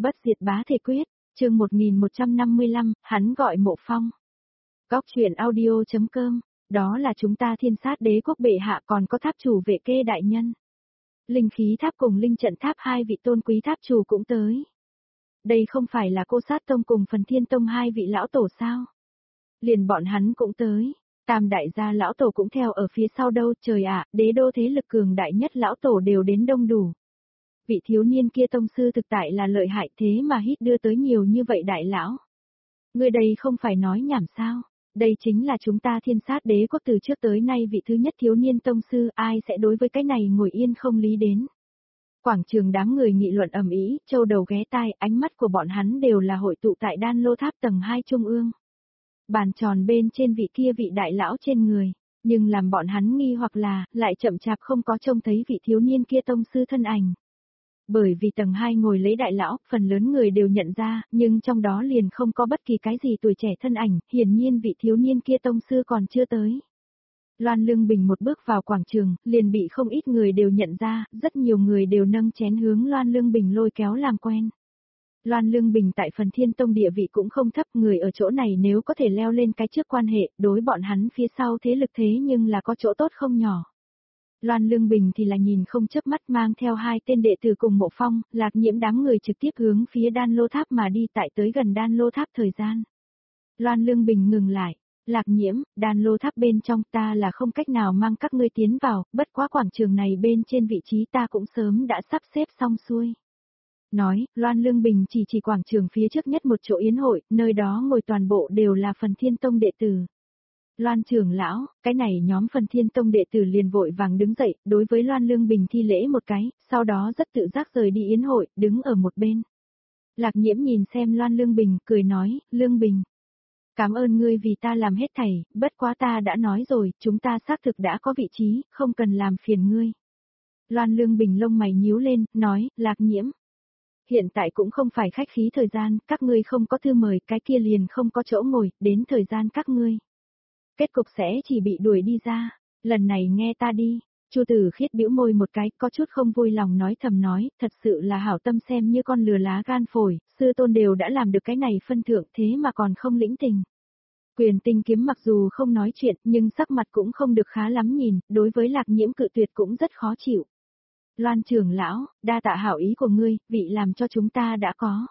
Bất diệt bá thể quyết, chương 1155, hắn gọi Mộ Phong. Góc truyện audio.com, đó là chúng ta Thiên Sát Đế quốc bệ hạ, còn có tháp chủ Vệ Kê đại nhân. Linh khí tháp cùng linh trận tháp, hai vị tôn quý tháp chủ cũng tới. Đây không phải là Cô Sát Tông cùng Phần Thiên Tông hai vị lão tổ sao? Liền bọn hắn cũng tới. Tam đại gia lão tổ cũng theo ở phía sau đâu, trời ạ, đế đô thế lực cường đại nhất lão tổ đều đến đông đủ. Vị thiếu niên kia tông sư thực tại là lợi hại, thế mà hít đưa tới nhiều như vậy đại lão. Người đây không phải nói nhảm sao? Đây chính là chúng ta Thiên Sát Đế quốc từ trước tới nay vị thứ nhất thiếu niên tông sư, ai sẽ đối với cái này ngồi yên không lý đến. Quảng trường đám người nghị luận ầm ĩ, châu đầu ghé tai, ánh mắt của bọn hắn đều là hội tụ tại đan lô tháp tầng 2 trung ương. Bàn tròn bên trên vị kia vị đại lão trên người, nhưng làm bọn hắn nghi hoặc là, lại chậm chạp không có trông thấy vị thiếu niên kia tông sư thân ảnh. Bởi vì tầng 2 ngồi lấy đại lão, phần lớn người đều nhận ra, nhưng trong đó liền không có bất kỳ cái gì tuổi trẻ thân ảnh, hiển nhiên vị thiếu niên kia tông sư còn chưa tới. Loan Lương Bình một bước vào quảng trường, liền bị không ít người đều nhận ra, rất nhiều người đều nâng chén hướng Loan Lương Bình lôi kéo làm quen. Loan Lương Bình tại Phần Thiên Tông địa vị cũng không thấp, người ở chỗ này nếu có thể leo lên cái trước quan hệ, đối bọn hắn phía sau thế lực thế nhưng là có chỗ tốt không nhỏ. Loan Lương Bình thì là nhìn không chớp mắt, mang theo hai tên đệ tử cùng Mộ Phong, Lạc Nhiễm đám người trực tiếp hướng phía đan lô tháp mà đi. Tại tới gần đan lô tháp thời gian, Loan Lương Bình ngừng lại. Lạc Nhiễm, đan lô tháp bên trong ta là không cách nào mang các ngươi tiến vào, bất quá quảng trường này bên trên vị trí ta cũng sớm đã sắp xếp xong xuôi. Nói, Loan Lương Bình chỉ quảng trường phía trước nhất một chỗ yến hội, nơi đó ngồi toàn bộ đều là Phần Thiên Tông đệ tử. Loan trưởng lão, cái này nhóm Phần Thiên Tông đệ tử liền vội vàng đứng dậy, đối với Loan Lương Bình thi lễ một cái, sau đó rất tự giác rời đi yến hội, đứng ở một bên. Lạc Nhiễm nhìn xem Loan Lương Bình, cười nói, Lương Bình. Cảm ơn ngươi vì ta làm hết thảy, bất quá ta đã nói rồi, chúng ta xác thực đã có vị trí, không cần làm phiền ngươi. Loan Lương Bình lông mày nhíu lên, nói, Lạc Nhiễm. Hiện tại cũng không phải khách khí thời gian, các ngươi không có thư mời, cái kia liền không có chỗ ngồi, đến thời gian các ngươi. Kết cục sẽ chỉ bị đuổi đi ra, lần này nghe ta đi. Chu Tử Khiết bĩu môi một cái, có chút không vui lòng nói thầm nói, thật sự là hảo tâm xem như con lừa lá gan phổi, sư tôn đều đã làm được cái này phân thượng thế mà còn không lĩnh tình. Quyền Tinh Kiếm mặc dù không nói chuyện, nhưng sắc mặt cũng không được khá lắm nhìn, đối với Lạc Nhiễm cự tuyệt cũng rất khó chịu. Loan trưởng lão, đa tạ hảo ý của ngươi, vị làm cho chúng ta đã có.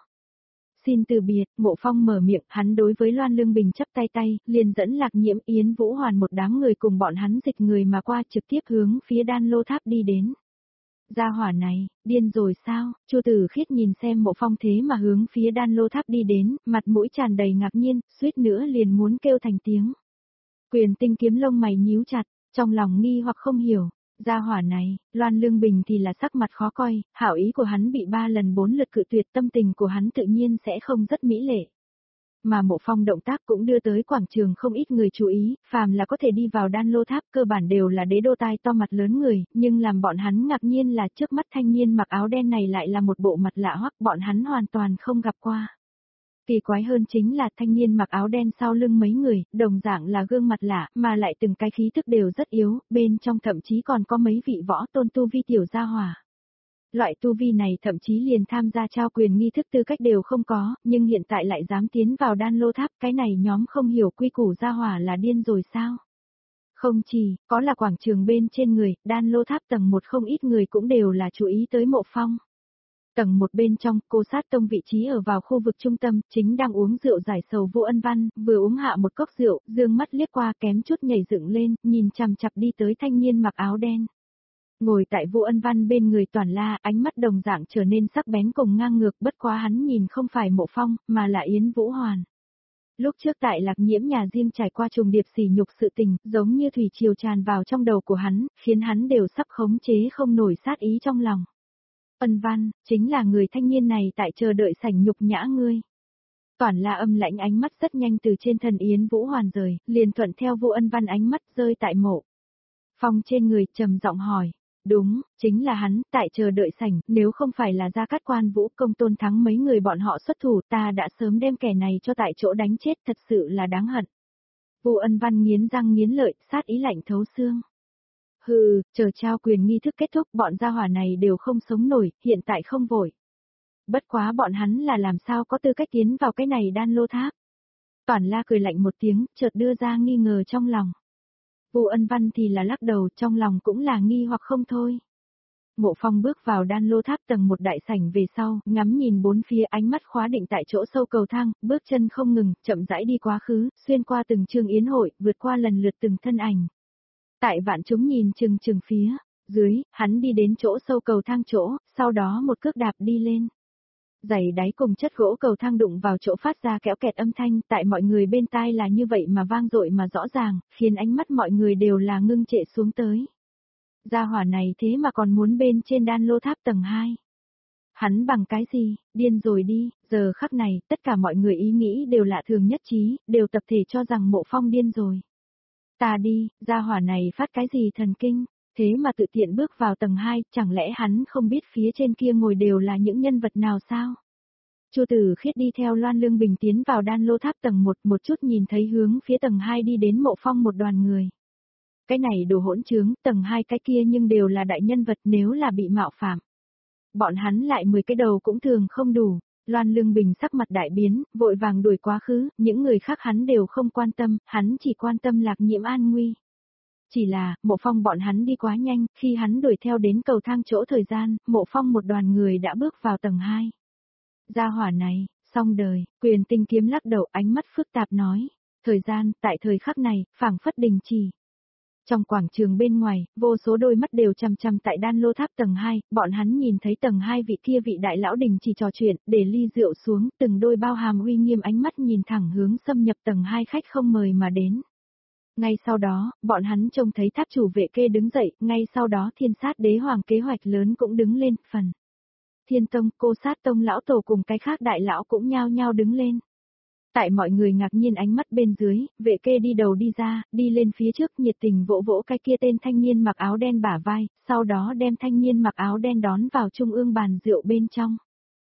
Xin từ biệt, Mộ Phong mở miệng, hắn đối với Loan Lương Bình chắp tay, liền dẫn Lạc Nhiễm, Yến Vũ Hoàn một đám người cùng bọn hắn dịch người mà qua, trực tiếp hướng phía đan lô tháp đi đến. Gia hỏa này, điên rồi sao? Chu Tử Khiết nhìn xem Mộ Phong thế mà hướng phía đan lô tháp đi đến, mặt mũi tràn đầy ngạc nhiên, suýt nữa liền muốn kêu thành tiếng. Quyền Tinh Kiếm lông mày nhíu chặt, trong lòng nghi hoặc không hiểu. Gia hỏa này, Loan Lương Bình thì là sắc mặt khó coi, hảo ý của hắn bị 3 lần 4 lượt cự tuyệt, tâm tình của hắn tự nhiên sẽ không rất mỹ lệ. Mà Mộ Phong động tác cũng đưa tới quảng trường không ít người chú ý, phàm là có thể đi vào đan lô tháp cơ bản đều là đế đô tai to mặt lớn người, nhưng làm bọn hắn ngạc nhiên là trước mắt thanh niên mặc áo đen này lại là một bộ mặt lạ hoắc, bọn hắn hoàn toàn không gặp qua. Kỳ quái hơn chính là thanh niên mặc áo đen sau lưng mấy người, đồng dạng là gương mặt lạ, mà lại từng cái khí thức đều rất yếu, bên trong thậm chí còn có mấy vị võ tôn tu vi tiểu gia hỏa. Loại tu vi này thậm chí liền tham gia trao quyền nghi thức tư cách đều không có, nhưng hiện tại lại dám tiến vào đan lô tháp, cái này nhóm không hiểu quy củ gia hỏa là điên rồi sao? Không chỉ, có là quảng trường bên trên người, đan lô tháp tầng 1 không ít người cũng đều là chú ý tới Mộ Phong. Tầng 1 bên trong, Cô Sát Tông vị trí ở vào khu vực trung tâm, chính đang uống rượu giải sầu Vu Ân Văn, vừa uống hạ một cốc rượu, dương mắt liếc qua kém chút nhảy dựng lên, nhìn chằm chằm đi tới thanh niên mặc áo đen. Ngồi tại Vu Ân Văn bên người Toàn La, ánh mắt đồng dạng trở nên sắc bén cùng ngang ngược, bất quá hắn nhìn không phải Mộ Phong, mà là Yến Vũ Hoàn. Lúc trước tại Lạc Nhiễm nhà riêng trải qua trùng điệp sỉ nhục sự tình, giống như thủy triều tràn vào trong đầu của hắn, khiến hắn đều sắp khống chế không nổi sát ý trong lòng. Ân Văn, chính là người thanh niên này tại chờ đợi sảnh nhục nhã ngươi. Toàn La âm lãnh ánh mắt rất nhanh từ trên thân Yến Vũ Hoàn rời, liền thuận theo Vu Ân Văn ánh mắt rơi tại Mộ Phong trên người, trầm giọng hỏi. Đúng, chính là hắn, tại chờ đợi sảnh, nếu không phải là Gia Cát Quan Vũ Công Tôn Thắng mấy người bọn họ xuất thủ, ta đã sớm đem kẻ này cho tại chỗ đánh chết, thật sự là đáng hận. Vu Ân Văn nghiến răng nghiến lợi, sát ý lạnh thấu xương. Hừ, chờ trao quyền nghi thức kết thúc, bọn gia hỏa này đều không sống nổi, hiện tại không vội. Bất quá bọn hắn là làm sao có tư cách tiến vào cái này đan lô tháp. Toản La cười lạnh một tiếng, chợt đưa ra nghi ngờ trong lòng. Vu Ân Văn thì là lắc đầu, trong lòng cũng là nghi hoặc không thôi. Mộ Phong bước vào đan lô tháp tầng một đại sảnh về sau, ngắm nhìn bốn phía, ánh mắt khóa định tại chỗ sâu cầu thang, bước chân không ngừng, chậm rãi đi quá khứ, xuyên qua từng chương yến hội, vượt qua lần lượt từng thân ảnh. Tại vạn chúng nhìn chừng phía dưới, hắn đi đến chỗ sâu cầu thang chỗ, sau đó một cước đạp đi lên. Giày đáy cùng chất gỗ cầu thang đụng vào chỗ phát ra kéo kẹt âm thanh, tại mọi người bên tai là như vậy mà vang dội mà rõ ràng, khiến ánh mắt mọi người đều là ngưng trệ xuống tới. Gia hỏa này thế mà còn muốn bên trên đan lô tháp tầng 2. Hắn bằng cái gì, điên rồi đi, giờ khắc này, tất cả mọi người ý nghĩ đều lạ thường nhất trí, đều tập thể cho rằng Mộ Phong điên rồi. Ta đi, gia hỏa này phát cái gì thần kinh, thế mà tự tiện bước vào tầng 2, chẳng lẽ hắn không biết phía trên kia ngồi đều là những nhân vật nào sao? Chu Tử Khiết đi theo Loan Lương Bình tiến vào đan lô tháp tầng 1, một chút nhìn thấy hướng phía tầng 2 đi đến Mộ Phong một đoàn người. Cái này đồ hỗn trướng, tầng 2 cái kia nhưng đều là đại nhân vật, nếu là bị mạo phạm. Bọn hắn lại 10 cái đầu cũng thường không đủ. Loan Lương Bình sắc mặt đại biến, vội vàng đuổi quá khứ, những người khác hắn đều không quan tâm, hắn chỉ quan tâm Lạc Nhiễm an nguy. Chỉ là, Mộ Phong bọn hắn đi quá nhanh, khi hắn đuổi theo đến cầu thang chỗ thời gian, Mộ Phong một đoàn người đã bước vào tầng 2. Gia hỏa này, xong đời, Quyền Tinh Kiếm lắc đầu, ánh mắt phức tạp nói. Thời gian, tại thời khắc này, phảng phất đình chỉ. Trong quảng trường bên ngoài, vô số đôi mắt đều chằm chằm tại đan lô tháp tầng 2, bọn hắn nhìn thấy tầng 2 vị kia vị đại lão đình chỉ trò chuyện, để ly rượu xuống, từng đôi bao hàm uy nghiêm ánh mắt nhìn thẳng hướng xâm nhập tầng 2 khách không mời mà đến. Ngay sau đó, bọn hắn trông thấy tháp chủ vệ kê đứng dậy, ngay sau đó Thiên Sát Đế Hoàng kế hoạch lớn cũng đứng lên, phần. Thiên Tông, Cô Sát Tông lão tổ cùng cái khác đại lão cũng nhao nhao đứng lên. Tại mọi người ngạc nhiên ánh mắt bên dưới, vệ kê đi đầu đi ra, đi lên phía trước nhiệt tình vỗ vỗ cái kia tên thanh niên mặc áo đen bả vai, sau đó đem thanh niên mặc áo đen đón vào trung ương bàn rượu bên trong.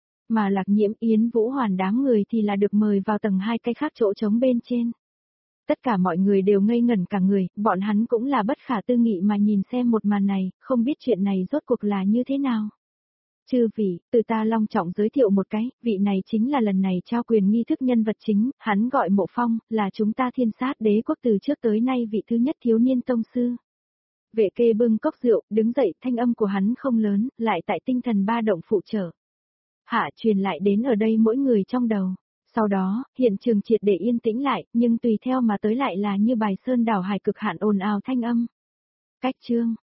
Mà Lạc Nhiễm, Yến Vũ Hoàn đám người thì là được mời vào tầng 2 cái khác chỗ trống bên trên. Tất cả mọi người đều ngây ngẩn cả người, bọn hắn cũng là bất khả tư nghị mà nhìn xem một màn này, không biết chuyện này rốt cuộc là như thế nào. Chư vị, từ ta long trọng giới thiệu một cái, vị này chính là lần này trao quyền nghi thức nhân vật chính, hắn gọi Mộ Phong, là chúng ta Thiên Sát Đế quốc từ trước tới nay vị thứ nhất thiếu niên tông sư. Vệ kê bưng cốc rượu, đứng dậy, thanh âm của hắn không lớn, lại tại tinh thần ba động phụ trợ. Hạ truyền lại đến ở đây mỗi người trong đầu. Sau đó, hiện trường triệt để yên tĩnh lại, nhưng tùy theo mà tới lại là như bài sơn đảo hải cực hạn ồn ào thanh âm. Cách chương.